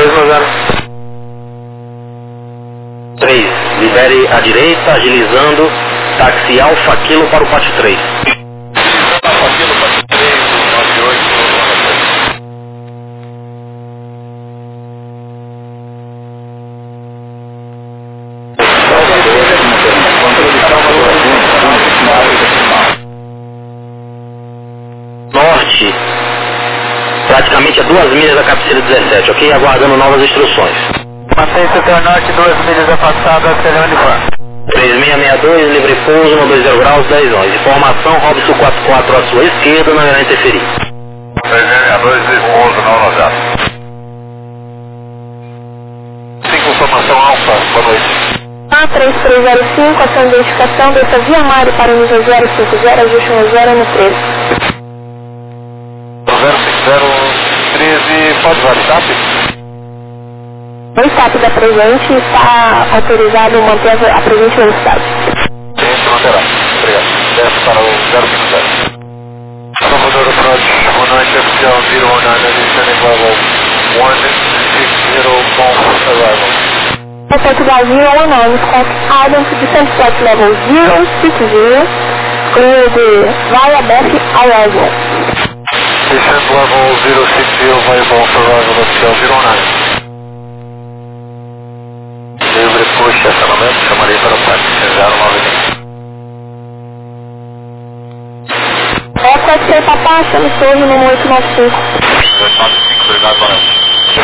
3, libere à direita, agilizando, táxi Alfa Kilo para o pátio 3. Alfa Kilo, pátio 3, 98, Norte, praticamente a 2 milhas da cabeceira 17, ok? Aguardando novas instruções. Mantém setor norte, 2 milhas afastado, acelera uniforme. 3662, livre pouso, no 20 graus, 10 11. Informação, Robson 44 à sua esquerda, não irá interferir. 3662, livre pouso, não nojado. 5, informação Alfa, boa noite. A3305, ação de identificação, desça via Mário para o nível 050, ajuste 10 no 13. 05013, pode usar o SAP? O SAP da presente está autorizado a manter a presente velocidade. Sim, manterá. Obrigado. Desce para o 050. Salvador Approach, 19 oficial 019, descending level 160, bomb arrival. Airport Brasil 19, Scott Adams, descent flight level 060, clear de via Beth arrival. Descent level 060, via bomb arrival, oficial 09. Livre push, acionamento, chamarei para o táxi 090. Record ser papá, chame Souza, número 895. 895, obrigado, boa noite.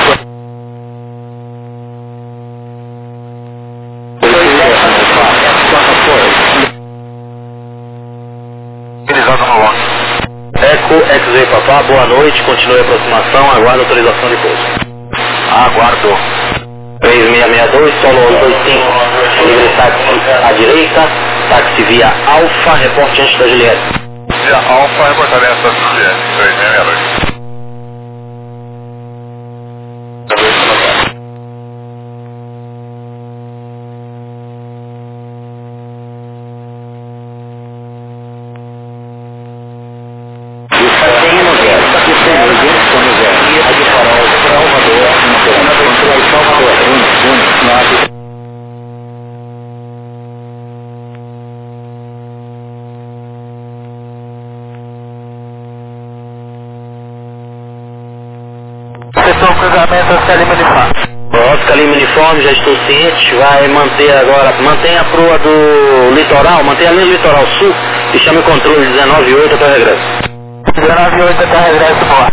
Utilizado no launch. Eco, XZ Papá, boa noite, continue a aproximação, aguardo autorização de pouso. Aguardo. 3662, solo 825, livre táxi à direita, táxi via Alfa, reporte antes da Juliette. Via Alfa, reportamento da Juliette, 3662. Setor cruzamento Oscar Lima Uniforme. Oscar Lima Uniforme, já estou ciente, vai manter agora, mantém a proa do litoral, mantém a linha do litoral sul e chame o controle 198 até o regresso. 198 até o regresso, boa.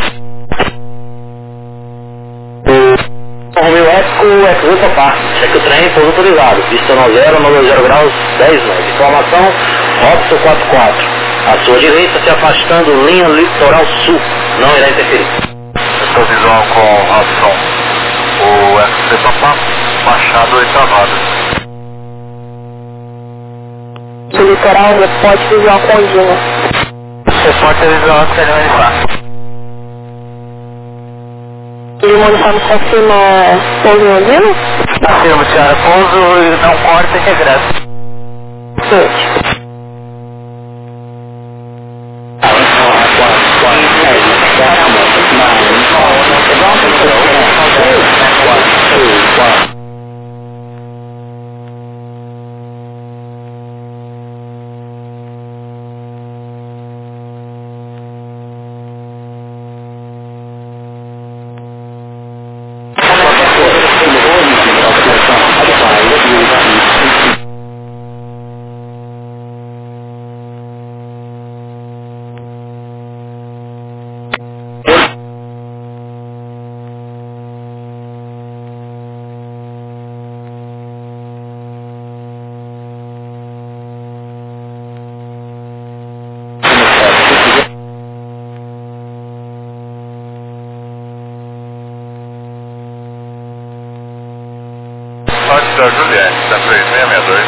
Romeu Eco, XZ Papá, cheque o trem, pouso autorizado, pista 90, 90 graus, 10 9. Informação, Robson 44, à sua direita, se afastando, linha litoral sul, não irá interferir. Estou visual com Robson. O XC Papá, Machado e travado. Do litoral, reporte visual contínuo. Reporte visual Oscar Lima Uniforme. E o uniforme confirma pouso no Dino? Afirmo, senhora, pouso e não corta e regresso. Sim. Antes da Juliette, da 3662.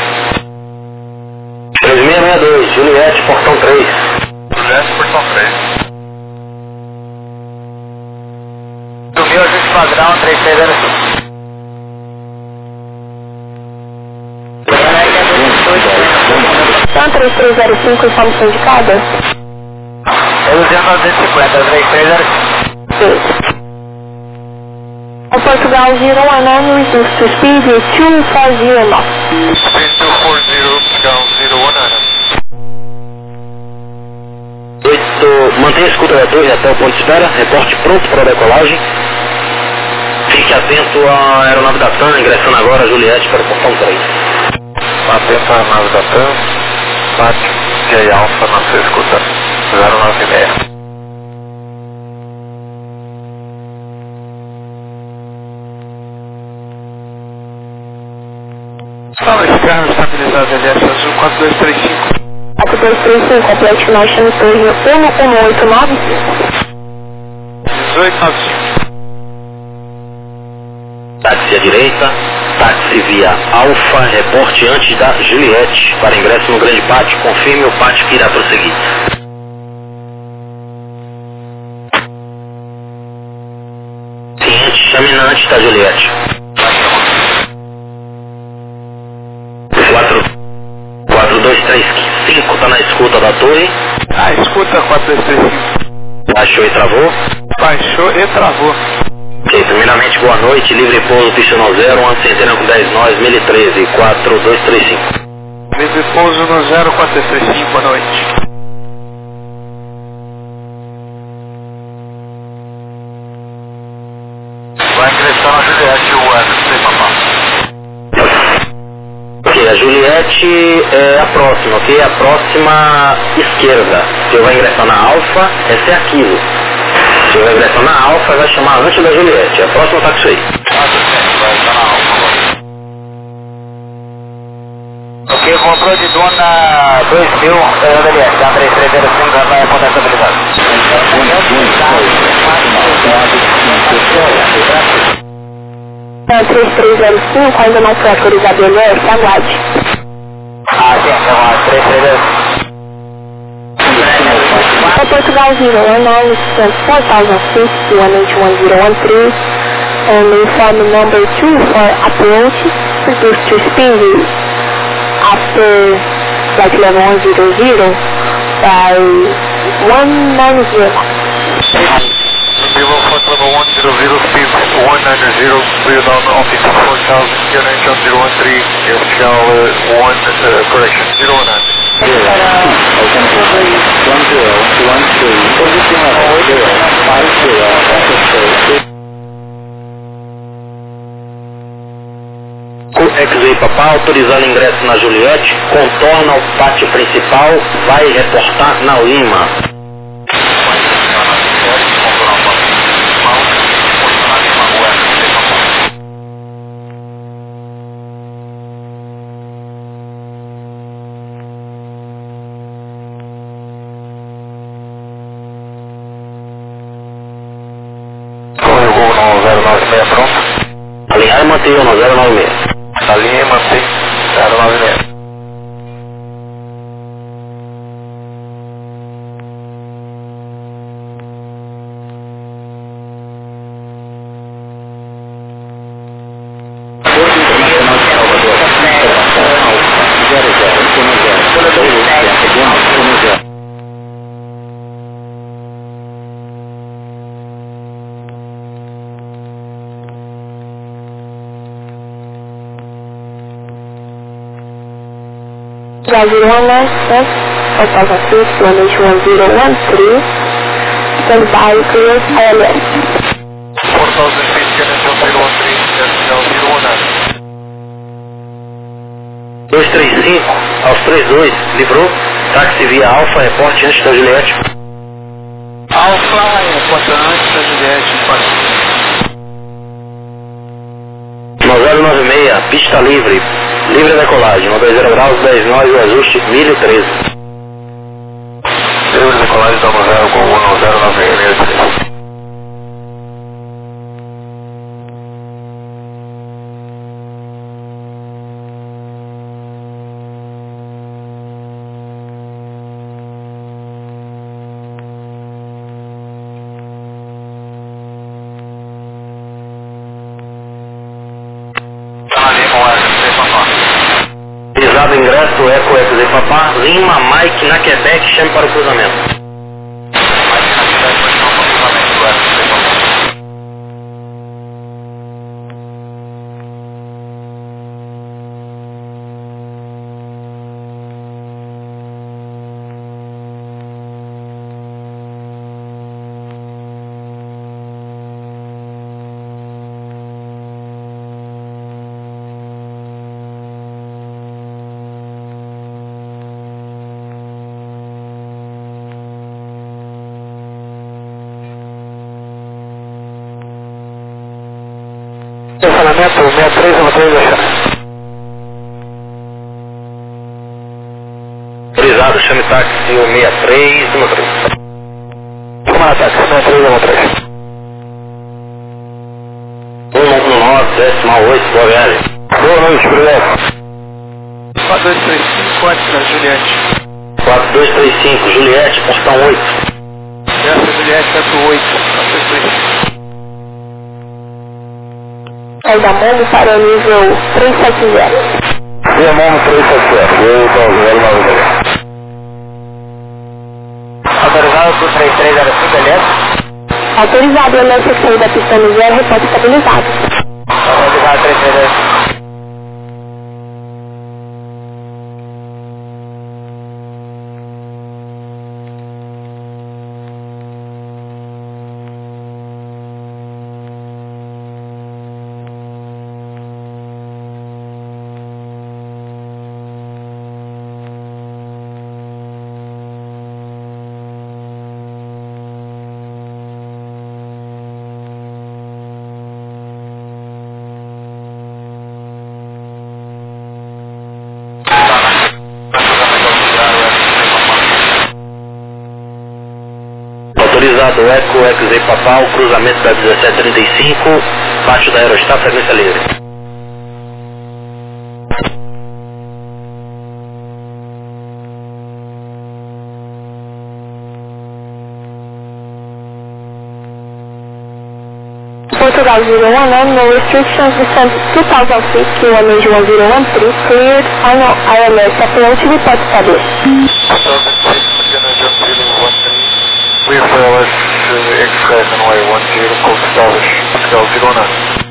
3662, Juliette, portão 3. Juliette, portão 3. Subiu a gente padrão 3305. Então, 3305, informação indicada? É 250, 3305. Sim. Portugal 01 reduced to speed 240 knots. Speed 240, Portugal 01. Mantenha a escuta da torre até o ponto de espera, reporte pronto para a decolagem. Fique atento à aeronave da TAM, ingressando agora a Juliette para o portão 3. Atento à aeronave da TAM, bate J Alpha na sua escuta 096. Fala, Ricardo, estabilizado LS Azul 4235. 4235, complete marcha no torre 11895. 1895. Táxi à direita, táxi via Alfa, reporte antes da Juliette para ingresso no grande pátio, confirme o pátio que irá prosseguir. Cliente, chame na antes da Juliette. 4235 está na escuta da torre. Escuta 4235. Baixou e travou. Baixou e travou. Ok, primeiramente boa noite, livre pouso, pista no 0, uma centena com 10 nós, 1013, 4235. Livre pouso no 0435, boa noite. Vai ingressar na Juliette o FC Papá. Ok, a Juliette é a próxima, ok? A próxima esquerda. Se eu vai ingressar na Alfa, essa é aquilo. Se eu vai ingressar na Alfa, vai chamar antes da Juliette. A próxima tá com isso aí. Vai estar na Alfa agora. Ok, controle de dona 2000, Juliette, a 3305, já vai apontar estabilidade. 3305, ainda não foi autorizado ele, aguarde. Sim, então 3305. Portugal 09, 4050, 1H1013, and inform number 2 for approach, reduced to speed after flight level 100 by 190. Vivo Flight Level 100, speed 190, clear down altitude 4000, QNH 013, airfield 1, correction 019. XZ Papá, autorizando ingresso na Juliette, contorna o pátio principal, vai reportar na Lima. Alinhar e manter no 096. Alinha e mantém 096. Brasil 196, 4050, 1H1013, stand by, clear, ILS. 4000 feet, QNH 013, airfield 019. 235, aos 32, livrou, táxi via Alfa, reporte antes da Juliette. Alfa, reporta antes da Juliette, No 096, pista livre, livre decolagem, 90 graus, 10 nós, o ajuste 1013. Livre decolagem, estamos 0 com 1096. Pisado ingresso, Eco XZ Papá, Lima, Mike, na Quebec, chame para o cruzamento. Estacionamento 63, uma 3 achando. Autorizado, chame táxi 63, 13. Comando táxi 63, 13. 119, 8, boa viagem. Boa noite, obrigado. 4235, antes da Juliette. 4235, Juliette, portão 8. Essa Juliette, centro 8, 4235. Sai da Momo para o nível 370. Via Momo 370, eu estou vendo lá no autorizado por 3305, beleza? Autorizado, o LSC da pista no zero, reporte estabilizado. Autorizado 3305. Autorizado Eco, XZ Papal, cruzamento da 1735, baixo da Aerostar, frequência livre. Portugal 011, no restrictions, descent 2000 feet, QMH 1013, cleared, final ILS, approach, report established. Refill X-Ray runway 10, code establish, Portugal 09.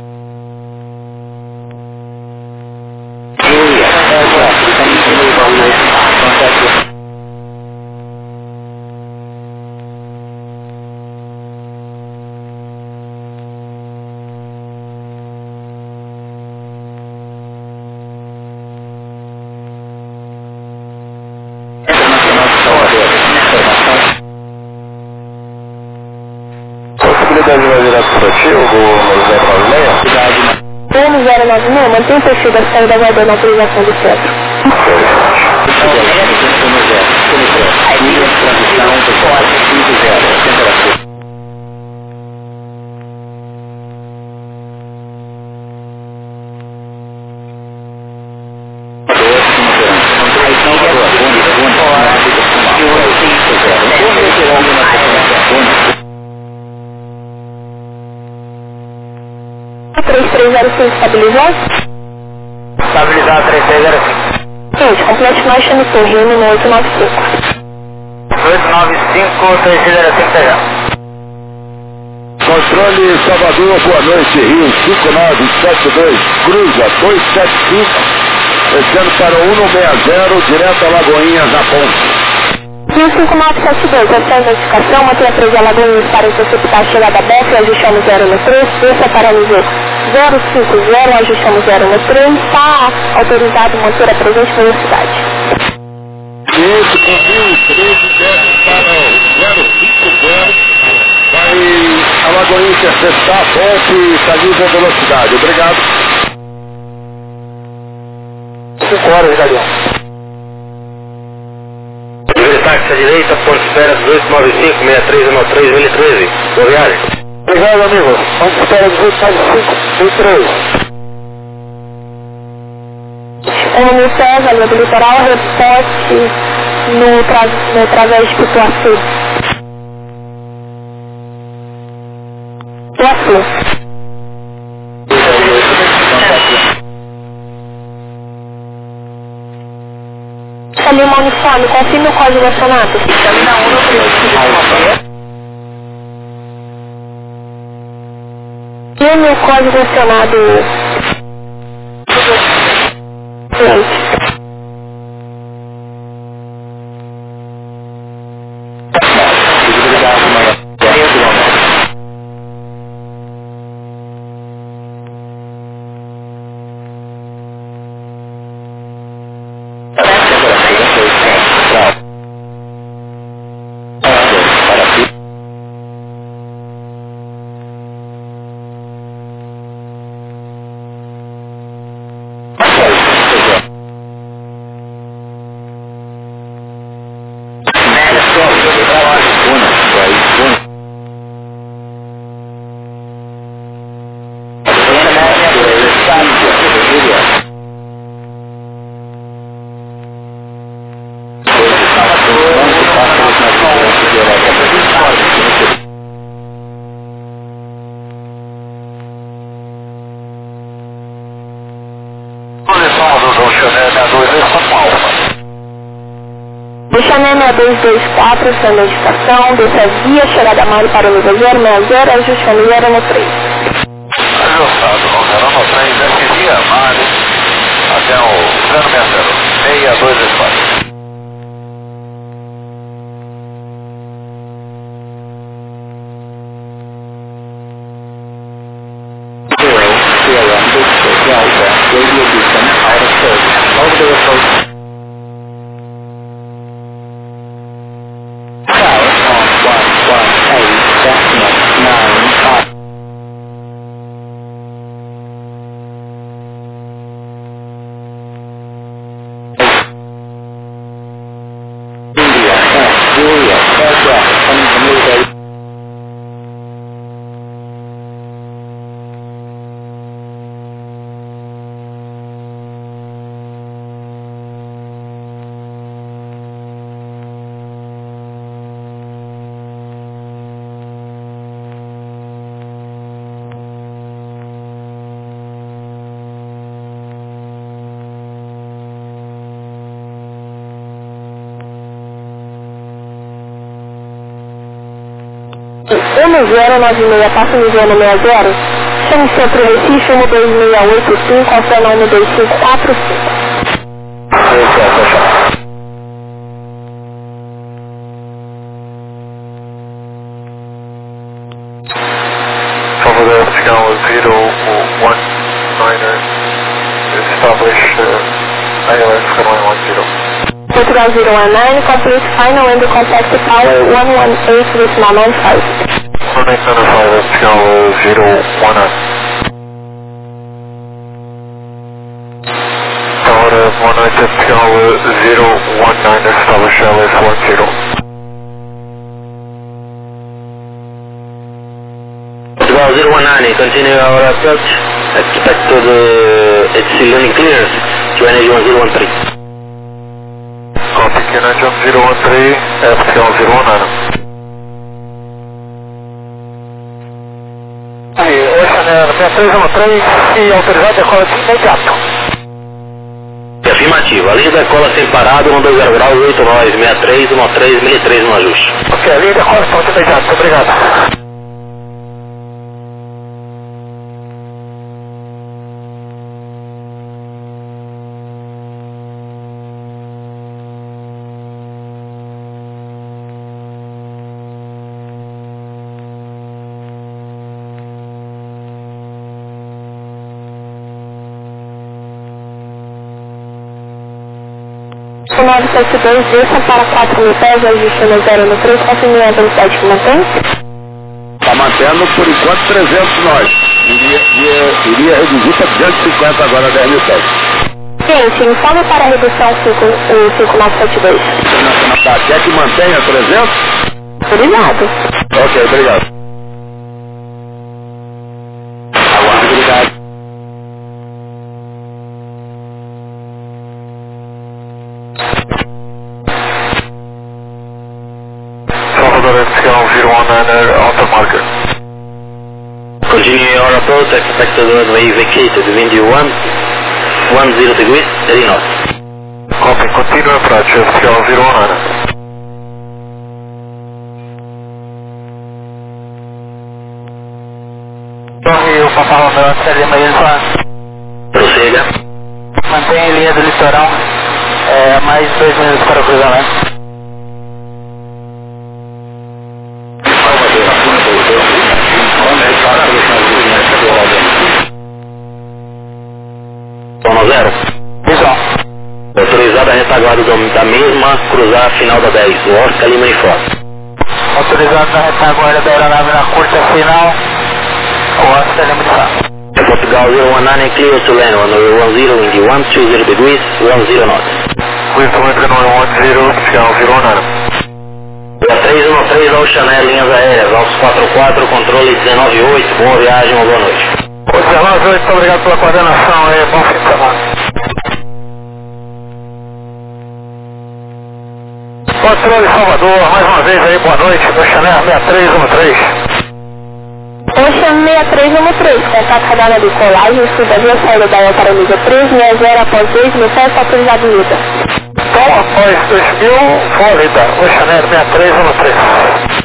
Possibilidade de vai virar para ti, o do 096? Plano 096, mantém o perfil da saída aguardando a autorização do centro. Estabilizado? Estabilizado 3305. Gente, complete marcha no Torrino no 895. 895, 3305, tá já. Controle Salvador, boa noite, Rio 5972, cruza 275, descendo para o 160, direto a Lagoinhas, na ponte. Rio 5972, essa é a notificação, mantenha presa a Lagoinhas para interceptar a chegada aberta e ajustamos 013, desça para nível 050, ajustamos 013, está autorizado manter a presente velocidade. Esse caminho 13 desce para o 050, vai a Lagoinha interceptar a ponte e estabiliza a velocidade. Obrigado. 5 horas, Galeão. Táxi à direita, ponte espera 1895, 6313, 1013. Boa viagem. Obrigado, amigo. Ponte espera 1895, 1013. No César, ali do litoral, reporte no través de Ituaçu. Ituaçu. Lima Uniforme, confirme o código acionado. Confirme o código acionado. Chané 6224, sem notificação, desça via, chegada a Mari para o nível 060, ajustando 0 no 3. Ajustado, 0 no 3, desce via Mari até o 060, 6224. Chame 096, passa no 060, chame Centro Recife, 12685, alterna 12545. Over there, signal 019er, establish ALS runway 10. Portugal 019, complete final and contact power 118 with 995. 1895, signal 019. Tower 119, signal 019, establish ALS 10. Portugal 019, continue our approach, expected HC landing clearance to energy 1013. Copy, Kennedy 013, Epsilon 019. Aí, Ocean 6313 e autorizado decola de imediato. Afirmativo, a linha decola sem parado, 120 graus, 8 nós, 63, 13, 1003 no ajuste. Ok, a linha decola de imediato, obrigado. O 972, desça para 4.000 pés, ajustando 0 no 3, confirme a velocidade que mantém. Está mantendo por enquanto 300 nós. Iria reduzir para 250 agora, 10.000 pés. Gente, informe para a redução 5972. Tá, quer que mantenha 300? Obrigado. Ok, obrigado. Obrigado. Signal 019er, auto marker. Continue your approach, expected runway vacated, wind 10 degrees, 30 knots. Copy, continue approach, signal 019er. Torre, o Papa Romeu, Lima Ilha. Prossiga. Mantenha em linha do litoral, mais 2 minutos para o cruzamento. Toma 0. Visão. Autorizada a retaguarda da mesma, cruzar a final da 10, o Oscar Lima informe. Autorizado a retaguarda da aeronave na curta final, o Oscar Lima informe. Portugal 019, clear to land, runway 10, wind 120 degrees, 10 knots. With wind runway 10, signal 019. 313 ao Chané, linhas aéreas, Altos 44, controle 198, boa viagem, uma boa noite. O 198, muito obrigado pela coordenação aí, bom fim de semana. Controle Salvador, mais uma vez aí, boa noite, do Chané 6313. Ocean 6313, contato radar na decolagem, suba via saída da para o nível 3, 60 após 2.000 pés, autorizado luta. Então, após 2000, Flórida, Oceaneiro 6313.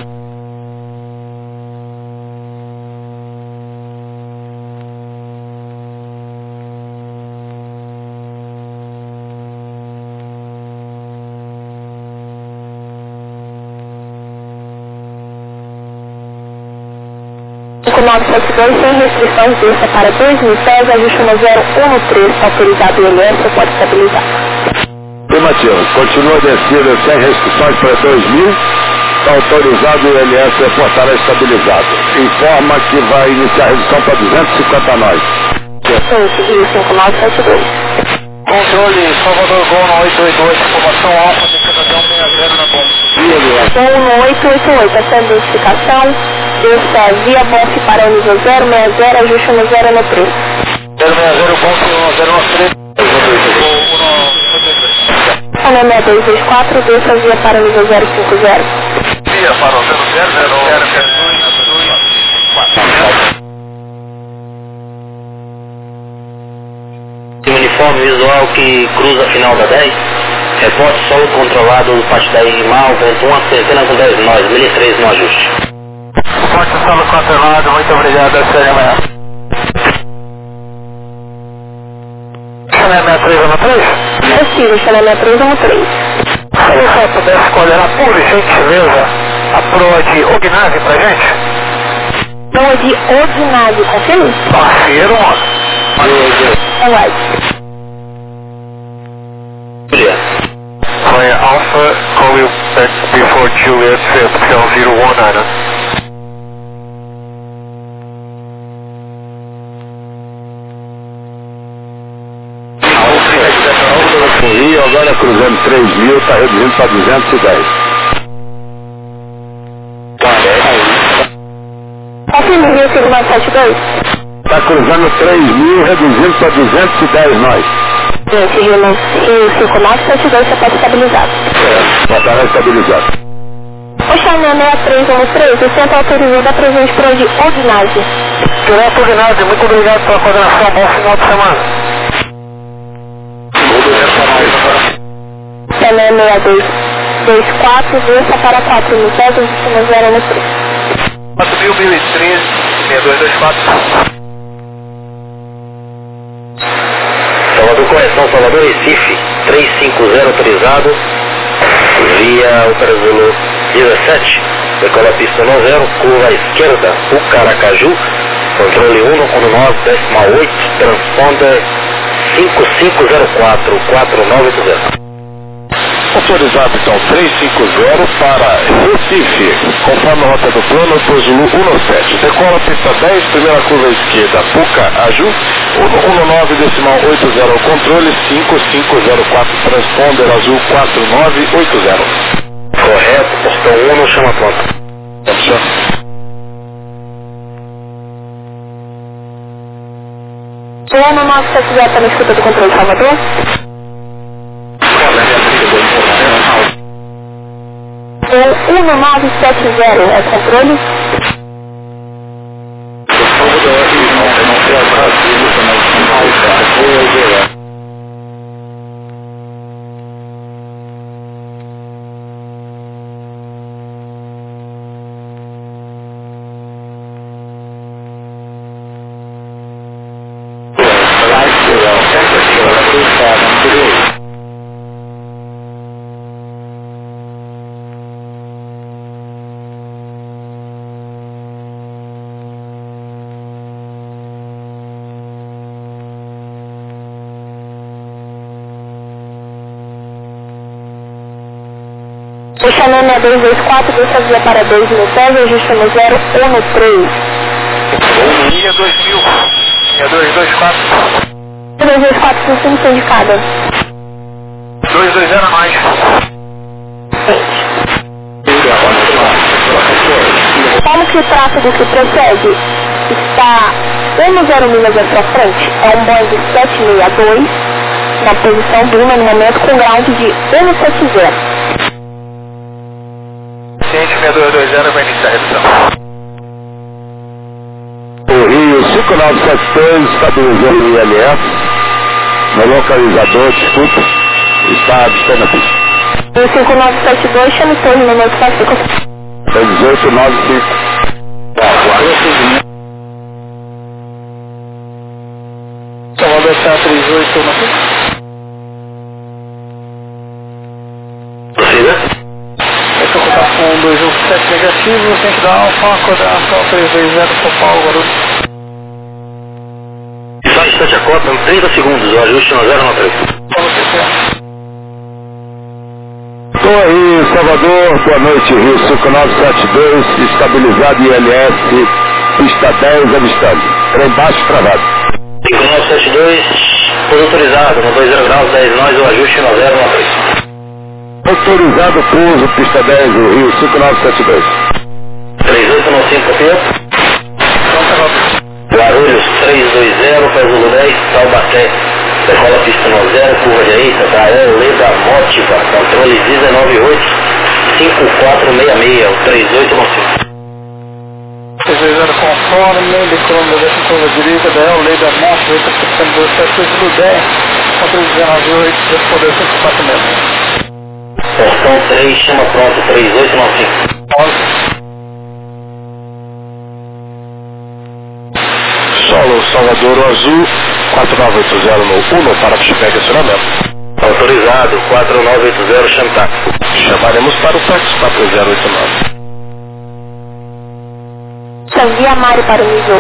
Com 972, sem restrições, desça para 2.000 pés, ajuste no 013, autorizado ILS, pode estabilizar. Afirmativo. Continua a descida sem restrições para 2.000, está autorizado o ILS reportar estabilizado. Informa que vai iniciar a redução para 250 nós. Rio 5972. Controle, Salvador Gol no 888, informação alfa, declaração 60 na bomba. Gol no 888, essa identificação, desça via BOF para o nível 060, ajuste no 013. 060, ponto 013. Ana 6224, desça via para o nível 050. Via para o 00, Uniforme visual que cruza a final da 10, reporte solo controlado parte da IMAL, vento 1 centena com 10 nós, 1003 no ajuste. Forte solo controlado, muito obrigado, série amanhã. Chanel 6313? Possível, Chanel 6313. Se você pudesse coordenar, por gentileza, a proa de Ognave pra gente? Proa de Ognave, confirma? Parceiro, mano. Alright. Juliet. Foi Alpha, call you back before Juliet 5019. O Rio agora cruzando 3.000, está reduzindo para 210. Confirma, Rio 5972. Está cruzando 3.000, reduzindo para 210 nós. Gente, Rio 5972, você pode estabilizado. Já estará estabilizado. O Chanel 6313, o centro autorizou da presente proa de Ognave. Direto Ognave, muito obrigado pela coordenação, bom final de semana. Chanel 6224, desça para 4.000 pés, ajuste no 013. 4.013, 6224. Salvador Correção, Salvador Recife, 350 autorizado, via operador 17, decola a pista 90, curva à esquerda, Ucaracaju, controle 119,8, transponder 5504, 4980. Autorizado então 350 para Recife, conforme a rota do plano, Zulu 17. Decola pista 10, primeira curva à esquerda, Puca-Aju, 119,80, controle 5504, transponder azul 4980. Correto, portão 1, chama a ponta. Plano 970, está na escuta do controle Salvador? O 1970 é controle? O Chanel 6224, deixa via para 2.000 pés, ajuste no 013. Linha 2000, linha 224. 224, função indicada. 220 mais. Como que o tráfego que procede está 10 milhas à sua frente, é um Boeing 762, na posição Bruna, no momento, com ground de 170. Ciente 6220 vai iniciar a redução. O Rio 5973 estabilizando o ILS no localizador, desculpa, está avistando a pista. 5972, chame torre no nosso Pacífico. 1895. Salvador está 38 na pista. Torcida? Estou com contato com 217 negativo, tem que dar alfa, coordenação 320 São Paulo, Guarulhos. Só um instante a cota, 30 segundos, o ajuste no 093. Torre Salvador, boa noite, Rio 5972, estabilizado ILS, pista 10, avistando. Trem baixo travado. 5972, pouso autorizado, no 20 graus, 10 nós, o ajuste no 093. Autorizado pouso, pista 10, Rio 5972. 3895, copia. Guarulhos 320, Pezolo 10, Taubaté. Decola pista no 0, curva direita, Dael, Leda, Mótiva, controle 198-5466, o 3895. 320 conforme, decolando da curva direita, Dael, Leda, Mótiva, pista 278 do 10, controle 198, respondeu 54 metros. Portão 3, chama pronto, 3895. 11. Solo Salvador Azul, 4980 no 1 para feedback acionamento. Autorizado, 4980, Chantar. Chamaremos para o táxi 4089. Via Mari para o nível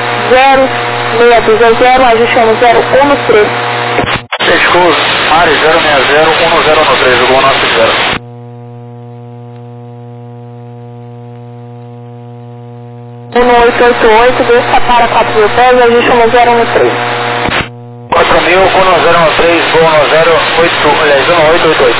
0620, ajustando 013. Pescoço, Mari 060, 1013, o nosso 0. No 888, desça para 4.000 pés, ajuste no 013. 4.000, 1013, voo no 1888.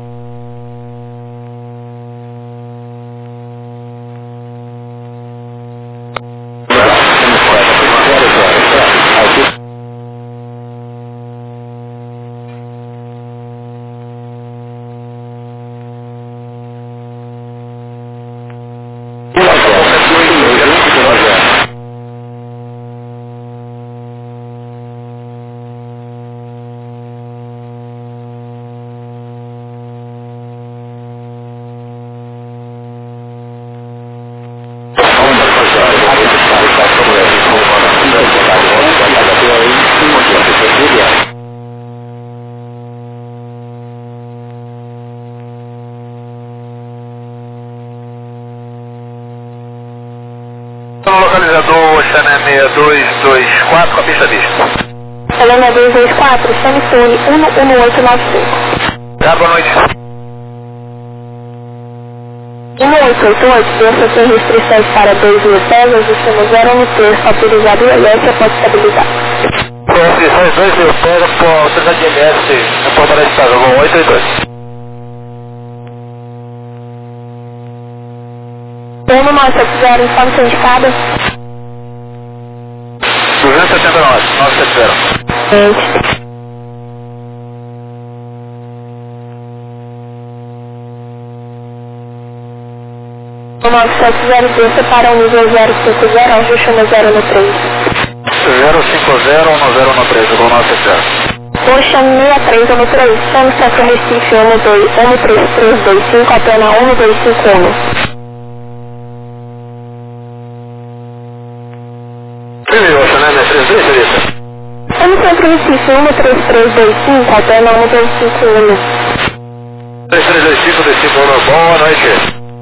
Localizador, Xané 6224, com a pista vista. Helena 224, chame torre 11895. Boa noite. 1888, desça sem restrições para 2.000 pés, ajuste no 013, autorizado ILS após estabilizar. Restrições 2.000 pés, autorizado ILS, na porta da estrada, voo 882. 1970, informe seu indicado. 279, 970. 970, desça para o nível 050, ajuste no 013. 050, 1013, voo 970. Poxa 6313, chame Centro Recife 13325, Atena 1251. Chame Centro Recife 13325, Atena 1251. 3325, desse boa noite.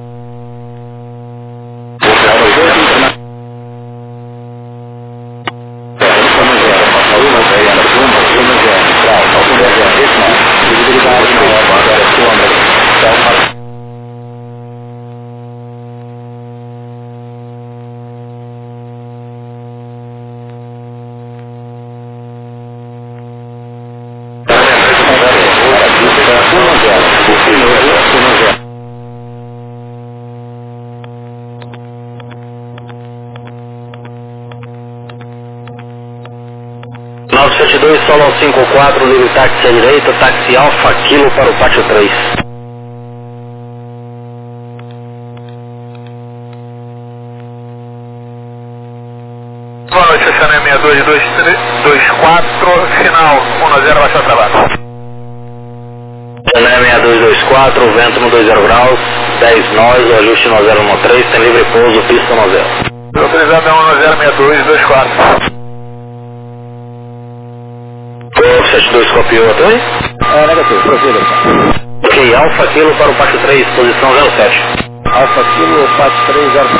Solo 54, livre táxi à direita, táxi Alfa Kilo para o pátio 3. Boa noite, Xané 6224, final 10, baixo trabalho. 4, vento no 20 graus, 10 nós, ajuste no 013, tem livre pouso, pista no 0. Autorizado é 1062, 24. 72 copiou até aí? Negativo, prossiga. Ok, Alfa Kilo para o Pátio 3, posição 07. Alfa Kilo, Pátio 3, 07.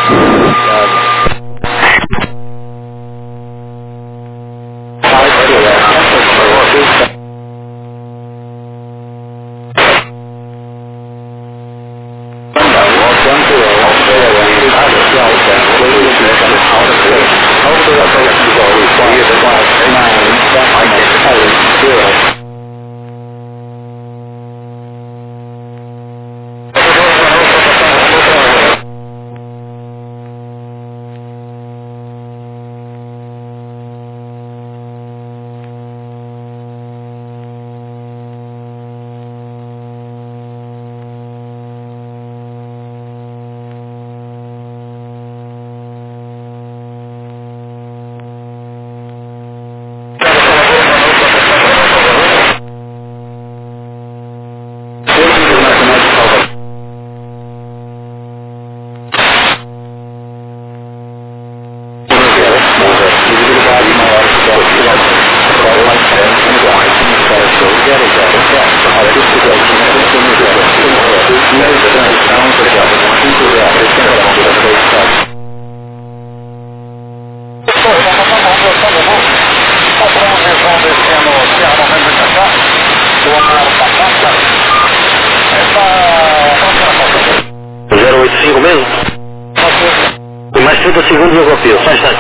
Mesmo? Tem mais 30 segundos eu copio, só um instante.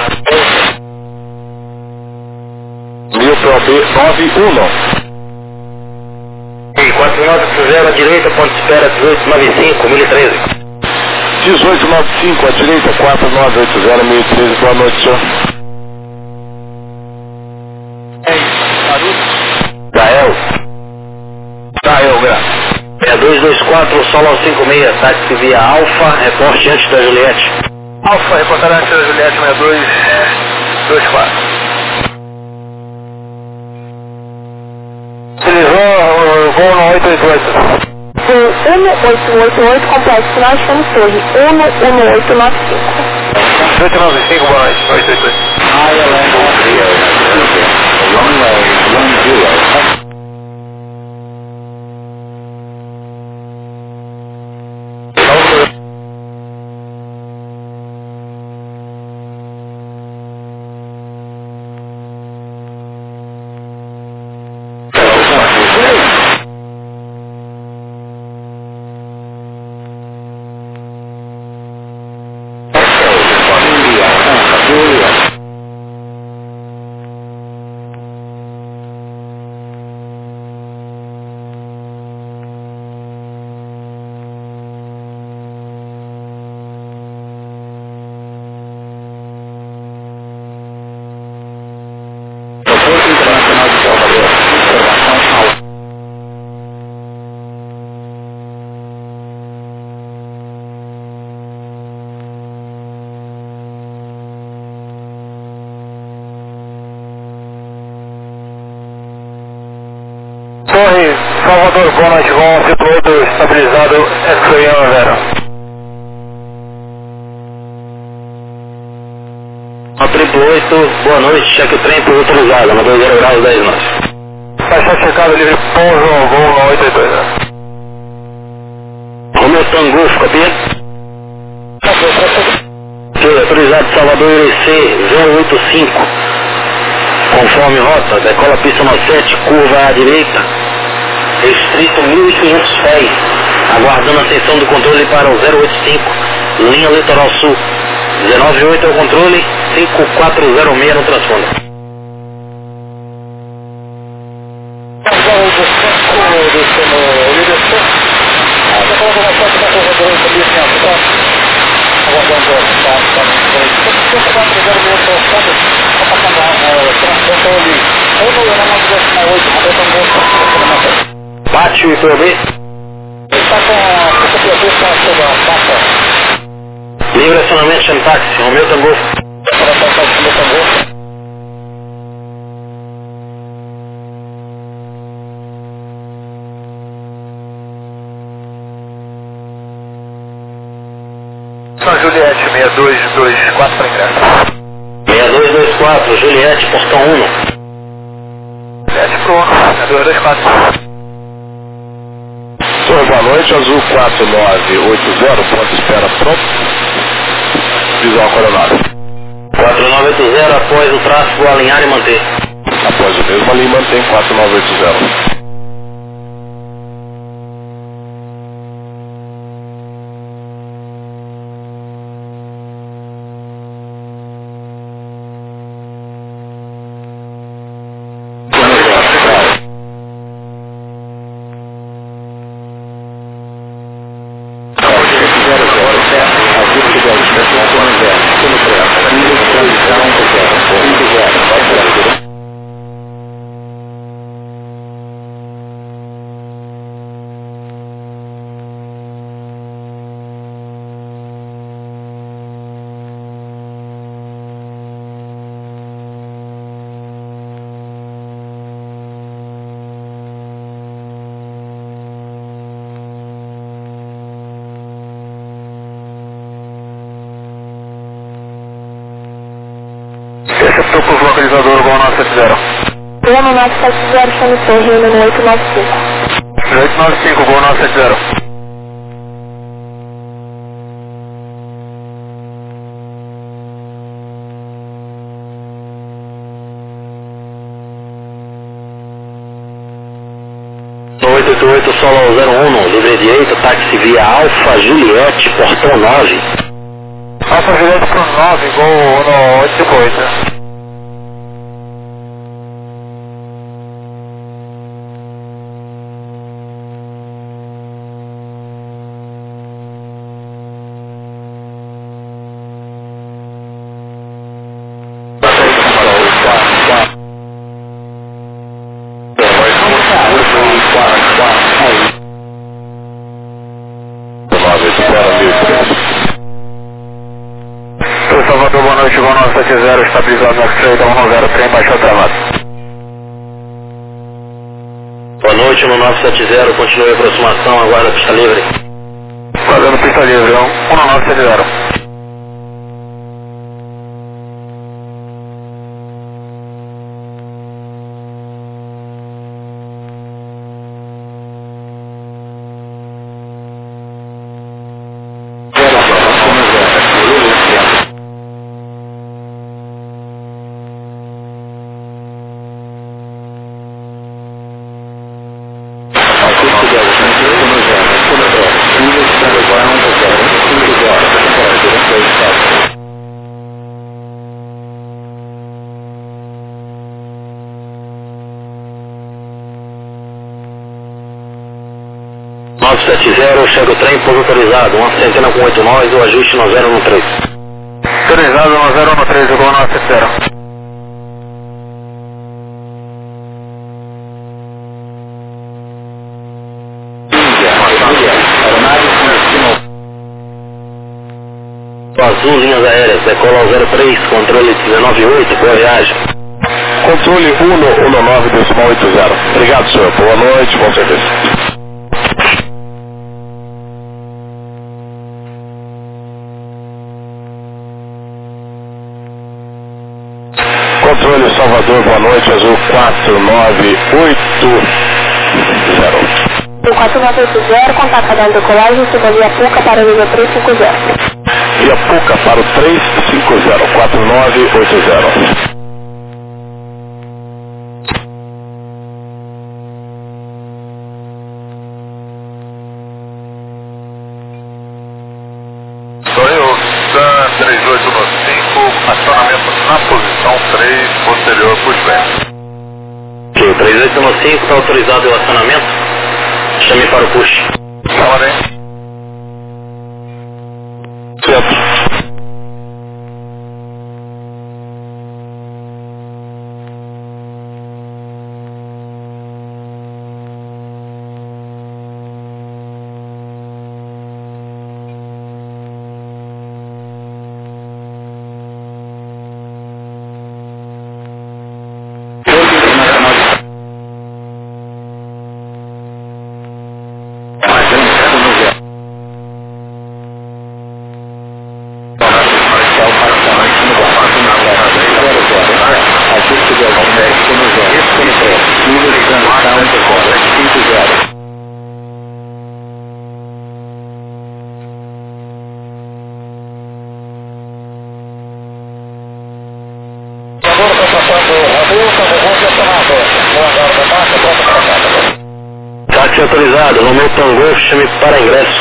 1000 POB 91. E 4900 à direita, ponto de espera 1895, 1013. 1895 à direita, 4980, 1013, boa noite, senhor. Dael, graças. 6224, solo 56, táxi via Alfa, reporte antes da Juliette. Alfa, reportar antes da Juliette 6224. Utilizou o voo no 888. Voo 1888, complexo Nós Fomos Torre, 11895. 895, boa noite, 888. Torre, Salvador, boa noite, voo 158 estabilizado, X-Ray 0. A 888, boa noite, cheque trem por autorizado, no 20 graus, 10 nós. Baixar checado livre, pouso, voo no 882, né? Romeu Tango, copia? Ok, autorizado Salvador IRC 085, conforme rota, decola pista no 7, curva à direita, restrito 1500 pés, aguardando a ascensão do controle para o 085, linha litoral sul, 198 é o controle, 5406 no transponder. Pátio e POB? Livre acionamento sem táxi, Romeu Tango. São Juliette, 6224 para ingresso. 6224, Juliette, portão 1. Juliette pro 1, 6224. Senhor, boa noite, Azul 4980, ponto de espera pronto. Visual coronário. 4980, após o tráfego, alinhar e manter. Após o mesmo, ali mantém 4980. Receptor por localizador Gol 970. Plano 970, chame torre, no 895. 895, Gol 970. No 888, solo 01, livre direito, táxi via Alfa Juliette, portão 9. Alfa Juliette pro 9, Gol no 858. Salvador, boa noite, Gol 970, estabilizado na X-Ray, 110, trem baixou travado. Boa noite, no 970, continue a aproximação, aguarda pista livre. Fazendo pista livre, 1970. Chega o trem, pouso autorizado, uma centena com 8 nós, o ajuste no 013. Autorizado no 013, Gol 970. Azul, linhas aéreas, decola ao 03, controle 198, boa viagem. Controle 119.80. Obrigado, senhor. Boa noite, bom serviço. Controle Salvador, boa noite, Azul 4980. 4980, contato da decolagem, suba via PUCA para o nível 350. Via PUCA para o 350, 4980. Toyota 3815, acionamento na posição 3, posterior pushback. Ok, 3815 está autorizado o acionamento. Chame para o push. Tá, bem. Certo. táxi autorizado, no meu Tango, chame para ingresso.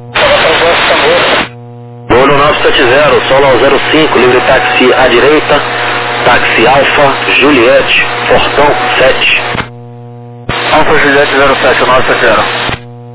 Voo no 970, solo ao 05, livre táxi à direita, táxi Alfa, Juliette, portão 7. Alfa Juliette 07, 970.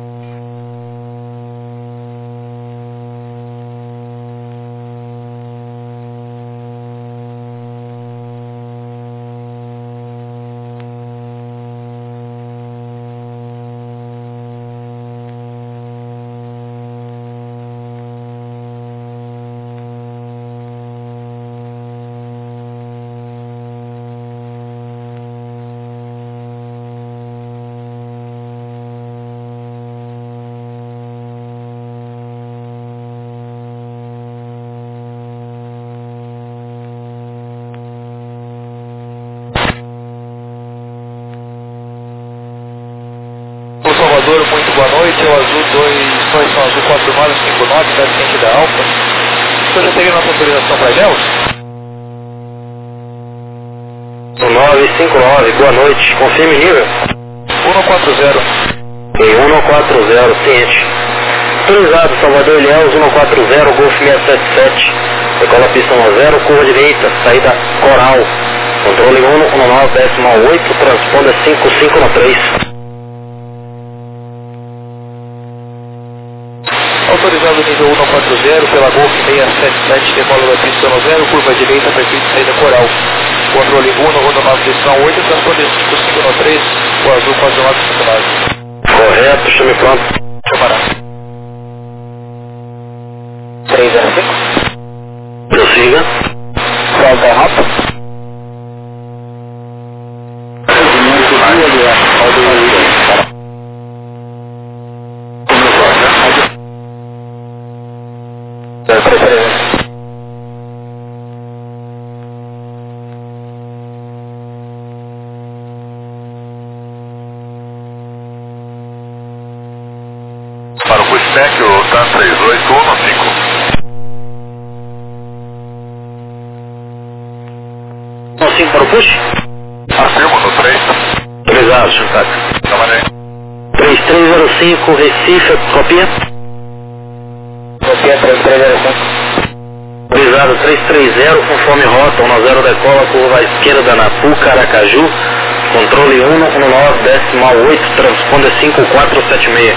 Salvador, muito boa noite, é o Azul 2, são Azul 4959, da Ciência da Alfa. O senhor já teria nossa autorização para Ilhéus? 959, boa noite, confirme nível. 140. Em 140, ciente. Autorizado, Salvador Ilhéus, 140, Golf 677, decola pista 10, curva direita, saída Coral. Controle 119,8, transponda 5593. Autorizado nível 140 pela Golf 677, decola da pista 0, curva direita, perfil de saída Coral. Controle 119,8, transporte 5593, o Azul 4959. Correto, chame pronto. Chamará. 305. Prossiga. Salta rápido. Para o pushback, o TAN 3815. Não, 5 para o push? Afirmo no 3. Autorizado, Chantac. Trabalhei. 3305, Recife, copia. Copia 3305. Autorizado 330, conforme rota, 10 decola, curva à esquerda na PUC, Aracaju. Controle 119,8, transponda 5476.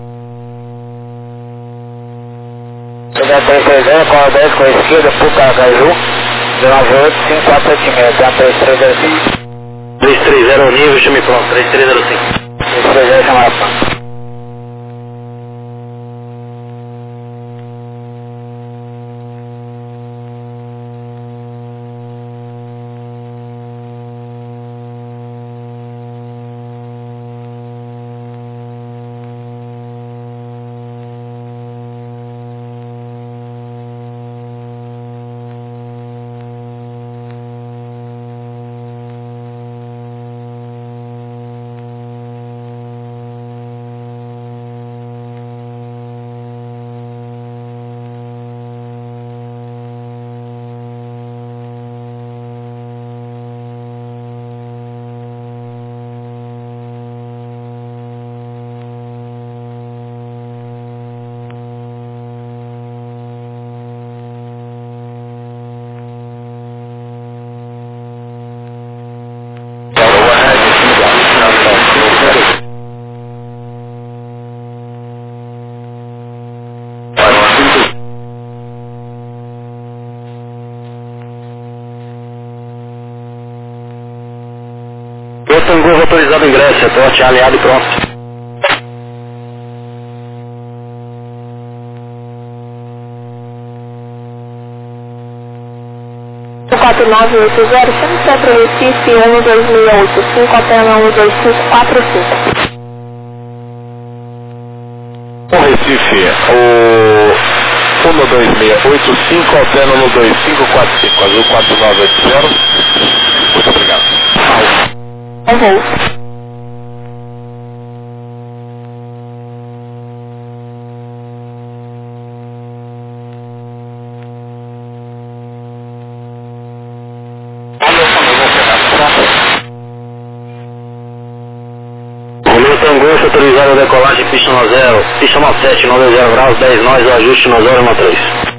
330, com a 10 com a esquerda, PUC, Aracaju. 198, 5476, tem a 3305. 330 o nível, chame pronto, 3305. 3305, chamada pronto. O Tango autorizado ingresso, reporte alinhado e pronto. O 4980, Centro Recife 12685, Atena 12545. O Recife, o 12685, Altena no 2545, Azul 4980. Muito obrigado. Voo. O meu Tango Golf autorizado a decolagem pista 90, pista 97, 90 graus, 10 nós, o ajuste no 013.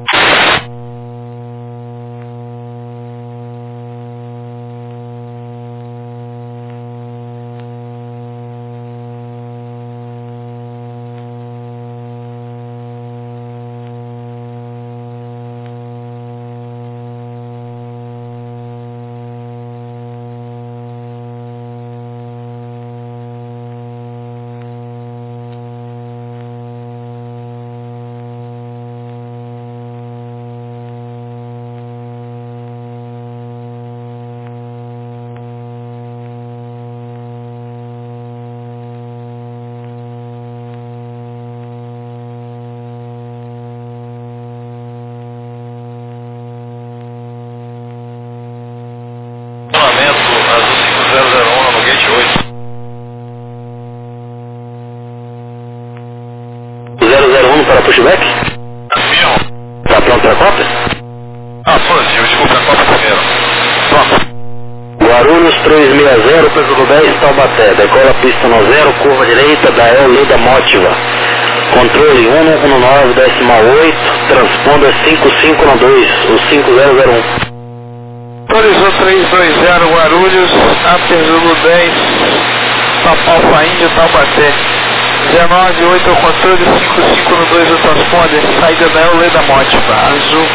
Para pushback? Tá pronto para a Copa? Positivo, desculpa, a Copa primeiro. Pronto. Guarulhos 360, peso do 10, Taubaté. Decola pista 90, curva direita, Dael Leda Mótiva. Controle 119,8, transponda 5592, o 5001. Autorizou 320 Guarulhos, Aper Zulu 10, Alfa Índio, Taubaté. 19,8 ao controle, 5592 o transponder, saída da Leda Mótiva, azul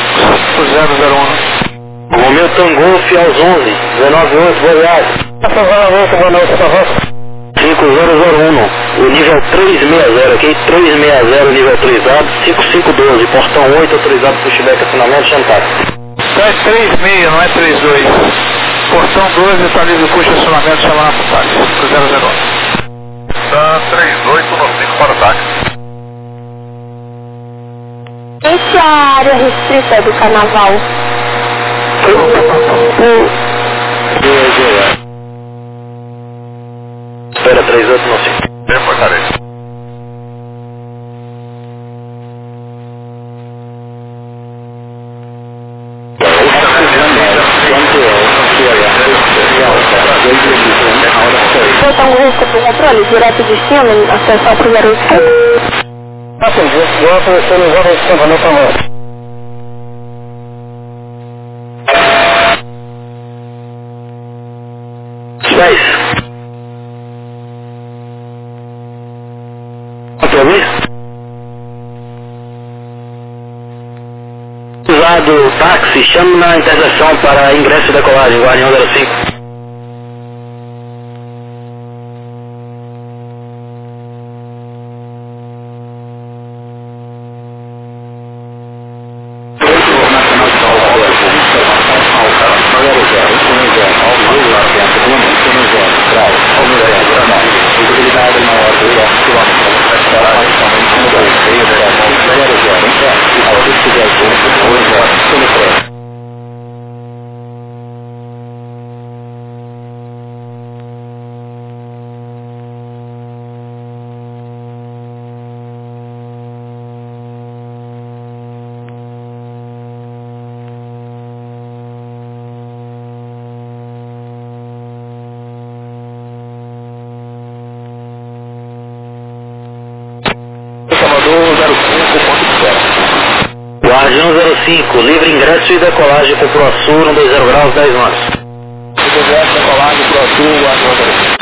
5001. Romeu Tangolf aos 11, 19,8, boa viagem. Boa noite, por favor. 5001, o nível 360, aqui 360, nível autorizado, 5512, portão 8, autorizado pushback, acionamento, chantar. Então é 36, não é 32. Portão 12, está livre push, acionamento, chamar para o táxi, 5001. 3895 para o táxi. Essa é a área restrita do carnaval. Espera 3895. Reportarei. Botão risco para o controle, direto de cima, acesso ao primeiro esquerdo. Atendi, eu oferecendo os jovens de campo, não favor. Usado táxi, chame na interseção para ingresso e decolagem, Guardião 05. Guardião 05, livre ingresso e decolagem com ProSur, 120 graus, 10 nós. Ingresso, decolagem, ProSur, Guardião 05.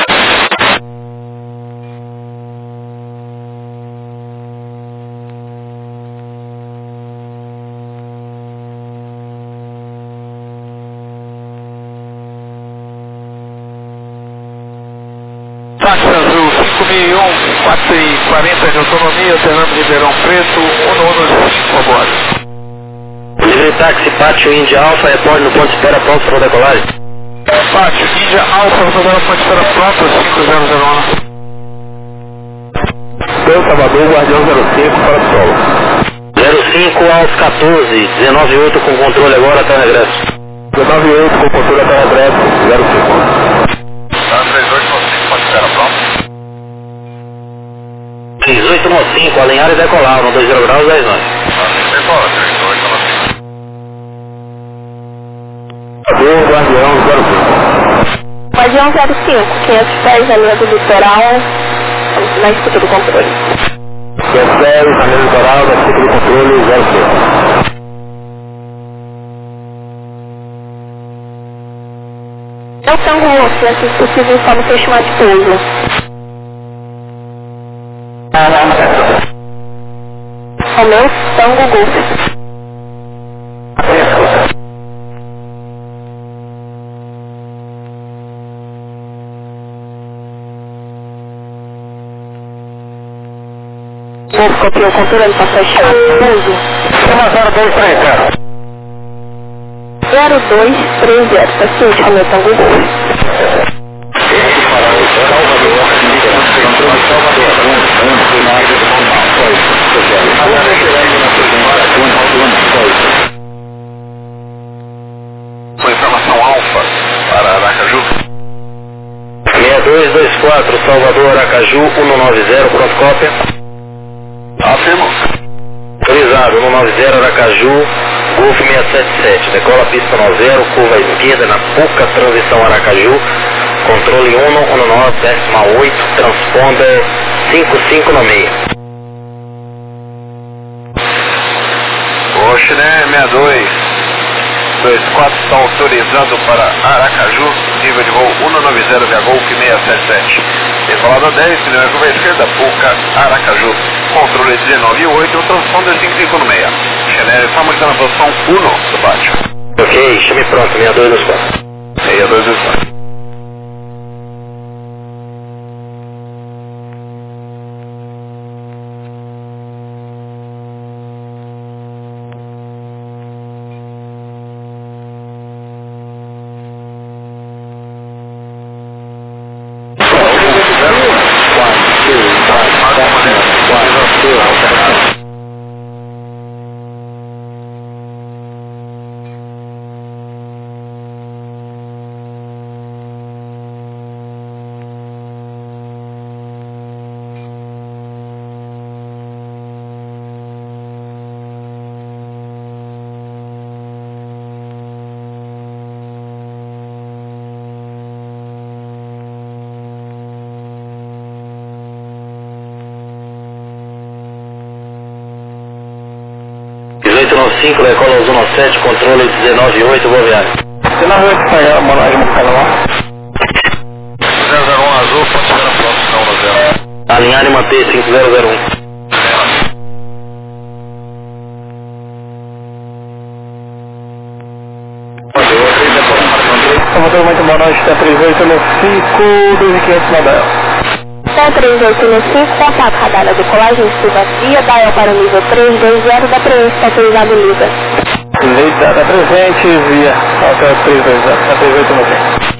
Táxi azul 5001, 4h40 de autonomia, Fernando Ribeirão Preto, 115, agora. Livre táxi, Pátio Índia Alfa, reporte no ponto de espera pronto para decolagem. Pátio Índia Alfa, rodando no ponto de espera pronto, 5001. Seu Salvador, Guardião 05 para o solo. 05 aos 14, 19,8 com controle agora até o regresso. 19,8 com controle até o regresso, 05. 3895, pode espera pronto. 3895, alinhar e decolar, 120 graus, 10 nós. Decola, 3895. Guardião 05. Guardião 05, 500 pés na linha do litoral, Estamos na escuta do controle. 16, Ramiro Litoral, da escuta do controle, 06. É o Tango Wolf, assim que possível, só no fechar de pouso. Romeu, Tango Golf. Golf copiou o controle para fechar de pouso. 0230, paciente, Romeu, Tango Golf. Com informação alfa para Aracaju. 6224, Salvador, Aracaju, 190, pronto, cópia. Afirmo. Autorizado, 190, Aracaju, Golf 677, decola pista 90, curva esquerda na Puca, transição Aracaju, controle 119,8, transponder 55 no meio. O Chiné 6224 está autorizado para Aracaju, nível de voo 190 via Golf 677. Decolada 10, pneu curva esquerda, Puca, Aracaju, controle 19,8, transponder 55 no meio. Chiné, estamos na posição 1 do pátio. Ok, chame pronto, 6224. 6224. cinco, decola 117, controle 19,8, boa viagem. 19,8, Espanhol, Manoel, Canal. 001 azul, considerando pronto, não, 0. Alinhar e manter 5001. Salvador, muito boa noite, está 38 no 5, 2500 Manoel. 38 no 5, contato radar da decolagem, estuda via, dial para o nível 320 da presença autorizado liga. Liga da presente, via, até 320, está 38 no 5.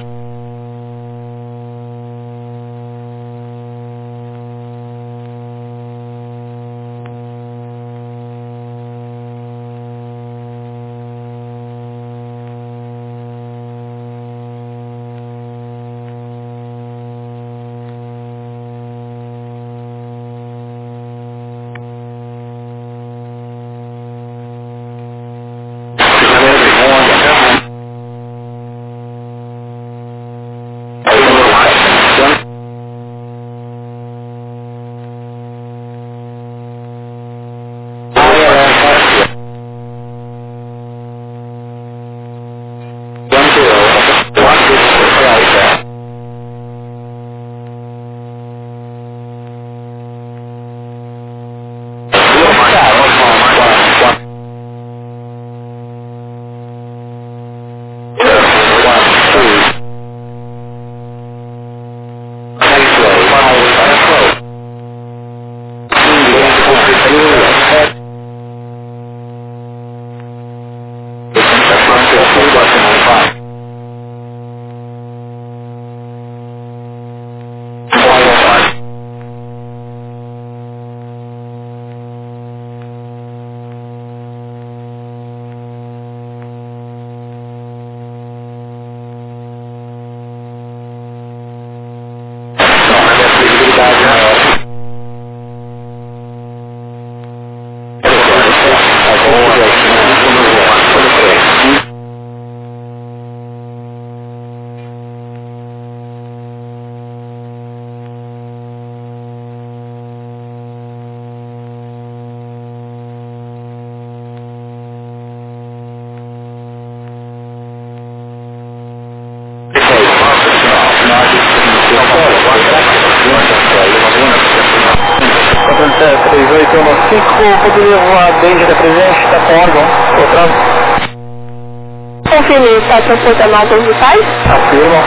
5, a Danger da presente, está com órgão, outra. Confirme, está transportando álbuns vitais? Afirma.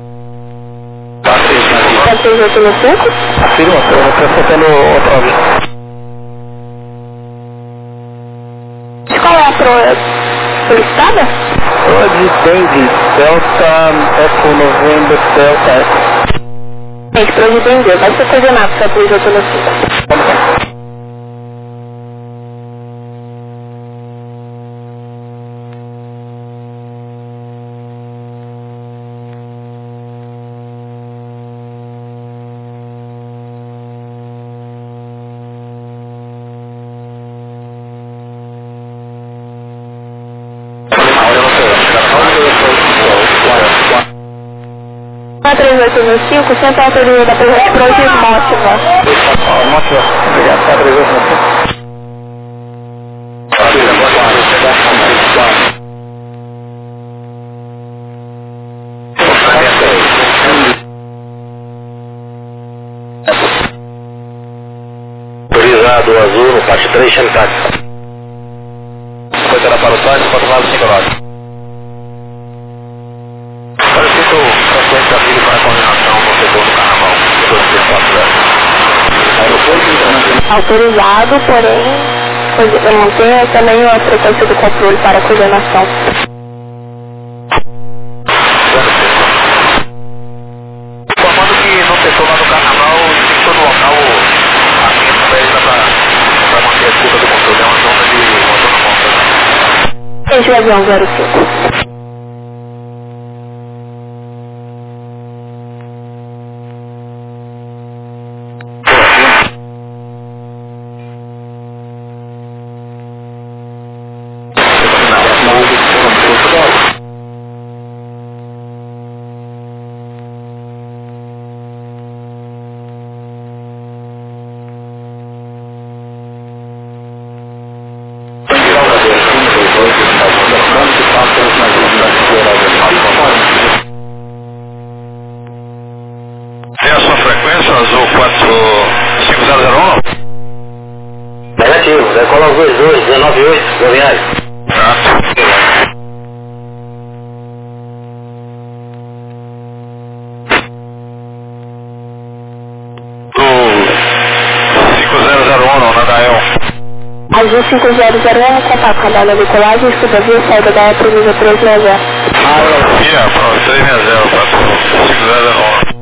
Está 3815? Afirma, estou transportando outra vez. Qual é a proa solicitada? Proa de Dengue, Delta, Eco November, Delta Eco. Gente, proa de Dengue, vai ser coordenado para 3815. A 3815, central autoria da presente proa de Mótiva. Mótiva, obrigado, tá 3815. Autorizado o azul no parte 3, Xantac. Foi para o site, para o lado 5 horas. Solicito frequência livre para coordenação no setor do carnaval. Autorizado, porém, mantenha também a frequência do controle para coordenação. Informando que no setor lá do carnaval, em todo local, a minha também dá para manter a escuta do controle. É uma zona morta. Gente, o avião 05. Tem a sua frequência, azul 45001? Negativo, decola os 22, 198, Goiás. Certo. Do 5001, não, Nadael. Azul 5001, contato com a banda de colagem, escuta via saída da EPA, nível 360. Aqui, pronto, 360, 5001.